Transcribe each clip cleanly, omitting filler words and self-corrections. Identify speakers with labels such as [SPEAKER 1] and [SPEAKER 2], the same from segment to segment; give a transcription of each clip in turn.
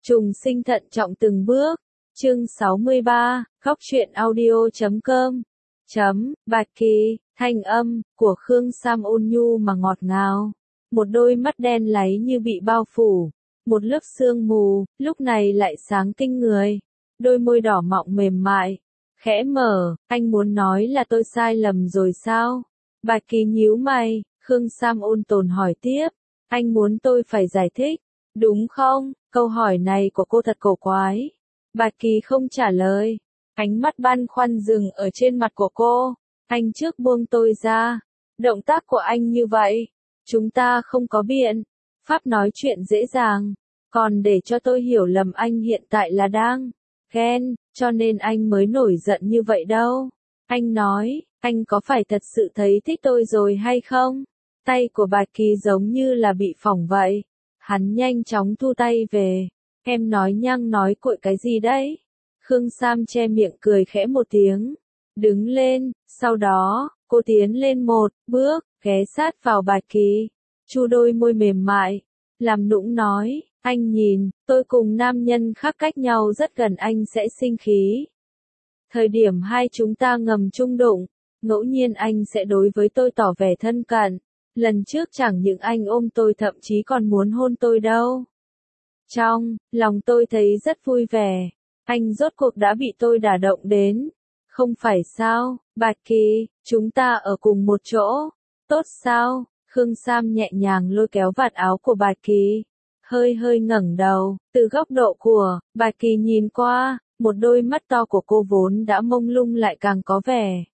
[SPEAKER 1] Trùng sinh thận trọng từng bước. Chương 63, khóc truyện audio.com. Bạch Kỳ, thanh âm của Khương Sam ôn nhu mà ngọt ngào. Một đôi mắt đen láy như bị bao phủ, một lớp sương mù, lúc này lại sáng kinh người. Đôi môi đỏ mọng mềm mại, khẽ mở, anh muốn nói là tôi sai lầm rồi sao? Bạch Kỳ nhíu mày, Khương Sam ôn tồn hỏi tiếp, anh muốn tôi phải giải thích, đúng không? Câu hỏi này của cô thật cổ quái. Bạch Kỳ không trả lời, ánh mắt băn khoăn dừng ở trên mặt của cô. Anh trước buông tôi ra, động tác của anh như vậy, chúng ta không có biện pháp nói chuyện dễ dàng, còn để cho tôi hiểu lầm anh hiện tại là đang ghen, cho nên anh mới nổi giận như vậy đâu. Anh nói, anh có phải thật sự thấy thích tôi rồi hay không? Tay của Bạch Kỳ giống như là bị phỏng vậy. Hắn nhanh chóng thu tay về. Em nói nhăng nói cuội cái gì đấy? Khương Sam che miệng cười khẽ một tiếng. Đứng lên, sau đó, cô tiến lên một bước, ghé sát vào Bạch Kỳ. Chu đôi môi mềm mại, làm nũng nói, anh nhìn, tôi cùng nam nhân khác cách nhau rất gần anh sẽ sinh khí. Thời điểm hai chúng ta ngầm chung đụng, ngẫu nhiên anh sẽ đối với tôi tỏ vẻ thân cận. Lần trước chẳng những anh ôm tôi thậm chí còn muốn hôn tôi đâu. Trong lòng tôi thấy rất vui vẻ, anh rốt cuộc đã bị tôi đả động đến. Không phải sao, Bạch Kỳ, chúng ta ở cùng một chỗ. Tốt sao? Khương Sam nhẹ nhàng lôi kéo vạt áo của Bạch Kỳ. Hơi ngẩng đầu, từ góc độ của Bạch Kỳ nhìn qua, một đôi mắt to của cô vốn đã mông lung lại càng có vẻ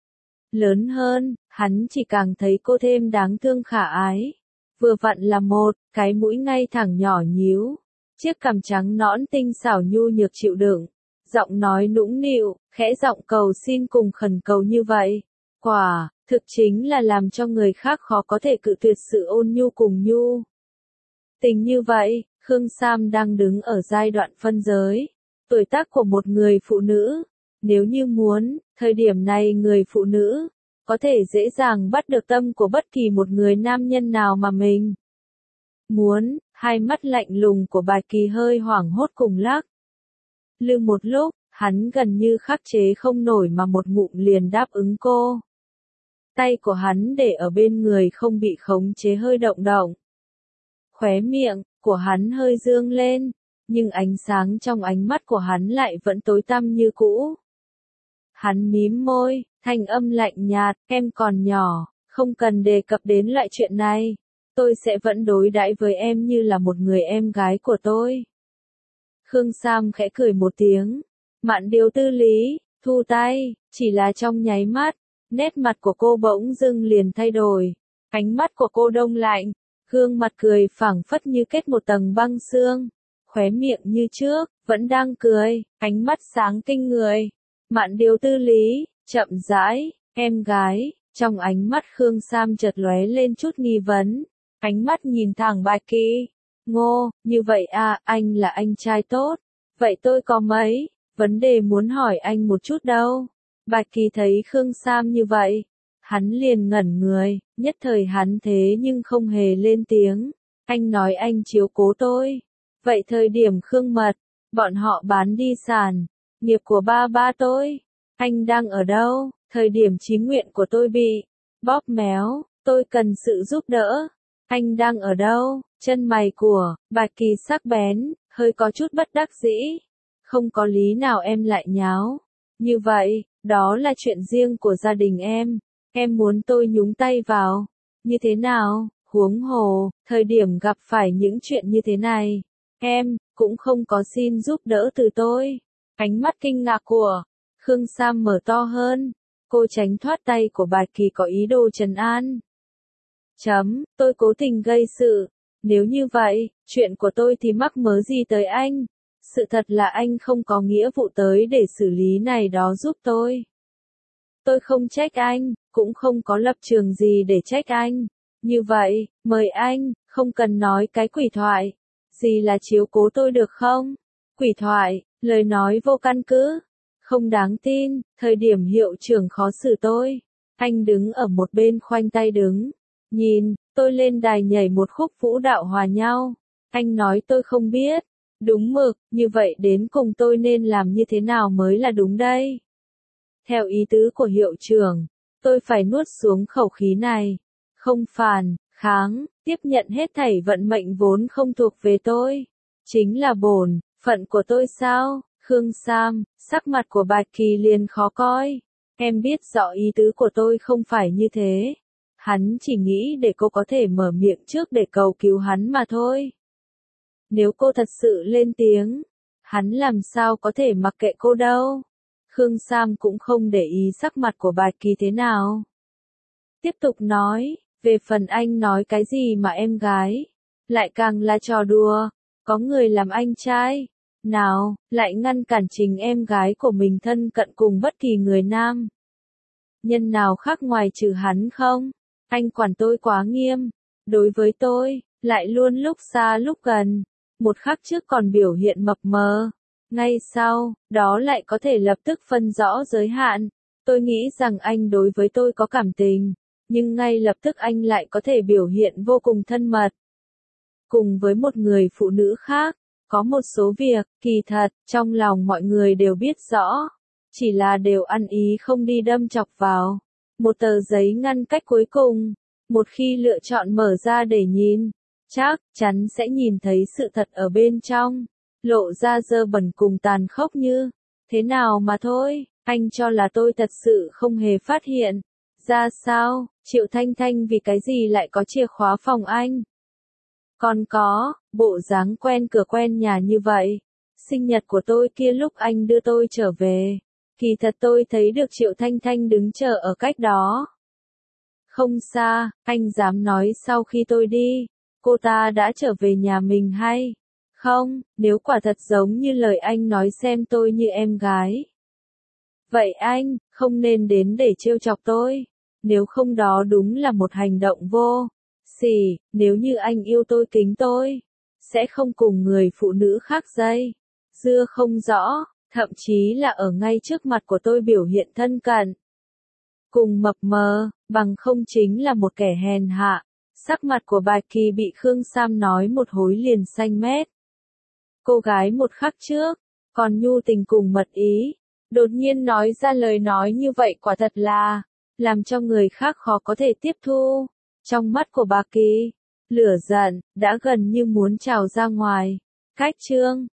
[SPEAKER 1] lớn hơn, hắn chỉ càng thấy cô thêm đáng thương khả ái. Vừa vặn là một cái mũi ngay thẳng nhỏ nhíu, chiếc cằm trắng nõn tinh xảo nhu nhược chịu đựng, giọng nói nũng nịu, khẽ giọng cầu xin cùng khẩn cầu như vậy. Quả thực chính là làm cho người khác khó có thể cự tuyệt sự ôn nhu cùng nhu tình như vậy. Khương Sam đang đứng ở giai đoạn phân giới, tuổi tác của một người phụ nữ. Nếu như muốn, thời điểm này người phụ nữ có thể dễ dàng bắt được tâm của bất kỳ một người nam nhân nào mà mình muốn. Hai mắt lạnh lùng của Bạch Kỳ hơi hoảng hốt cùng lắc lưng một lúc, hắn gần như khắc chế không nổi mà một ngụm liền đáp ứng cô. Tay của hắn để ở bên người không bị khống chế hơi động động. Khóe miệng của hắn hơi dương lên, nhưng ánh sáng trong ánh mắt của hắn lại vẫn tối tăm như cũ. Hắn mím môi, thanh âm lạnh nhạt, em còn nhỏ, không cần đề cập đến loại chuyện này. Tôi sẽ vẫn đối đãi với em như là một người em gái của tôi. Khương Sam khẽ cười một tiếng, mạn điều tư lý, thu tay, chỉ là trong nháy mắt, nét mặt của cô bỗng dưng liền thay đổi. Ánh mắt của cô đông lạnh, gương mặt cười phảng phất như kết một tầng băng sương. Khóe miệng như trước, vẫn đang cười, ánh mắt sáng kinh người. Mạn điều tư lý, chậm rãi, em gái, trong ánh mắt Khương Sam chợt lóe lên chút nghi vấn. Ánh mắt nhìn thẳng Bạch Kỳ. Ngô, như vậy à, anh là anh trai tốt. Vậy tôi có mấy vấn đề muốn hỏi anh một chút đâu. Bạch Kỳ thấy Khương Sam như vậy, hắn liền ngẩn người, nhất thời hắn thế nhưng không hề lên tiếng. Anh nói anh chiếu cố tôi. Vậy thời điểm Khương Mật, bọn họ bán đi sản nghiệp của ba tôi, anh đang ở đâu? Thời điểm chí nguyện của tôi bị bóp méo, tôi cần sự giúp đỡ. Anh đang ở đâu? Chân mày của Bạch Kỳ sắc bén, hơi có chút bất đắc dĩ. Không có lý nào em lại nháo như vậy, đó là chuyện riêng của gia đình em. Em muốn tôi nhúng tay vào như thế nào? Huống hồ, thời điểm gặp phải những chuyện như thế này, em cũng không có xin giúp đỡ từ tôi. Ánh mắt kinh ngạc của Khương Sam mở to hơn, cô tránh thoát tay của Bạch Kỳ có ý đồ trấn an. Tôi cố tình gây sự. Nếu như vậy, chuyện của tôi thì mắc mớ gì tới anh? Sự thật là anh không có nghĩa vụ tới để xử lý này đó giúp tôi. Tôi không trách anh, cũng không có lập trường gì để trách anh. Như vậy, mời anh, không cần nói cái quỷ thoại gì là chiếu cố tôi được không? Quỷ thoại, lời nói vô căn cứ, không đáng tin. Thời điểm hiệu trưởng khó xử tôi, anh đứng ở một bên khoanh tay đứng nhìn tôi lên đài nhảy một khúc vũ đạo hòa nhau. Anh nói tôi không biết Đúng mực, như vậy đến cùng tôi nên làm như thế nào mới là đúng đây? Theo ý tứ của hiệu trưởng, tôi phải nuốt xuống khẩu khí này. Không phản, kháng, tiếp nhận hết thảy vận mệnh vốn không thuộc về tôi. Chính là bổn phận của tôi sao? Khương Sam, sắc mặt của Bạch Kỳ liền khó coi. Em biết rõ ý tứ của tôi không phải như thế. Hắn chỉ nghĩ để cô có thể mở miệng trước để cầu cứu hắn mà thôi. Nếu cô thật sự lên tiếng, hắn làm sao có thể mặc kệ cô đâu. Khương Sam cũng không để ý sắc mặt của Bạch Kỳ thế nào. Tiếp tục nói, về phần anh nói cái gì mà em gái, lại càng là trò đùa, có người làm anh trai, nào, lại ngăn cản Trình em gái của mình thân cận cùng bất kỳ người nam. Nhân nào khác ngoài trừ hắn không? Anh quản tôi quá nghiêm, đối với tôi, lại luôn lúc xa lúc gần, một khắc trước còn biểu hiện mập mờ. Ngay sau, đó lại có thể lập tức phân rõ giới hạn. Tôi nghĩ rằng anh đối với tôi có cảm tình, nhưng ngay lập tức anh lại có thể biểu hiện vô cùng thân mật. Cùng với một người phụ nữ khác, có một số việc, kỳ thật, trong lòng mọi người đều biết rõ. Chỉ là đều ăn ý không đi đâm chọc vào. Một tờ giấy ngăn cách cuối cùng, một khi lựa chọn mở ra để nhìn, chắc chắn sẽ nhìn thấy sự thật ở bên trong. Lộ ra dơ bẩn cùng tàn khốc như thế nào mà thôi, anh cho là tôi thật sự không hề phát hiện. Ra sao, Triệu Thanh Thanh vì cái gì lại có chìa khóa phòng anh? Còn có, bộ dáng quen cửa quen nhà như vậy. Sinh nhật của tôi kia lúc anh đưa tôi trở về, kỳ thật tôi thấy được Triệu Thanh Thanh đứng chờ ở cách đó. Không xa, anh dám nói sau khi tôi đi, cô ta đã trở về nhà mình hay? Không, nếu quả thật giống như lời anh nói xem tôi như em gái. Vậy anh, không nên đến để trêu chọc tôi. Nếu không đó đúng là một hành động vô sỉ, nếu như anh yêu tôi kính tôi, sẽ không cùng người phụ nữ khác dây dưa không rõ, thậm chí là ở ngay trước mặt của tôi biểu hiện thân cận. Cùng mập mờ, bằng không chính là một kẻ hèn hạ. Sắc mặt của Bạch Kỳ bị Khương Sam nói một hối liền xanh mét. Cô gái một khắc trước, còn nhu tình cùng mật ý, đột nhiên nói ra lời nói như vậy quả thật là, làm cho người khác khó có thể tiếp thu. Trong mắt của Bạch Kỳ, lửa giận, đã gần như muốn trào ra ngoài. Cách chương